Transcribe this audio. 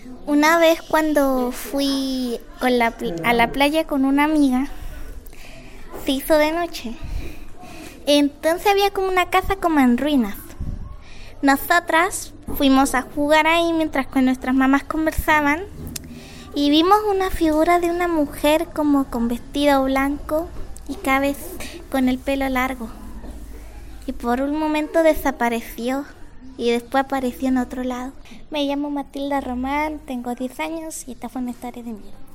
Una vez cuando fui a la playa con una amiga, se hizo de noche. Entonces había como una casa como en ruinas. Nosotras fuimos a jugar ahí mientras que nuestras mamás conversaban y vimos una figura de una mujer como con vestido blanco y cabeza con el pelo largo. Y por un momento desapareció y después apareció en otro lado. Me llamo Matilda Román, tengo 10 años y esta fue una historia de miedo.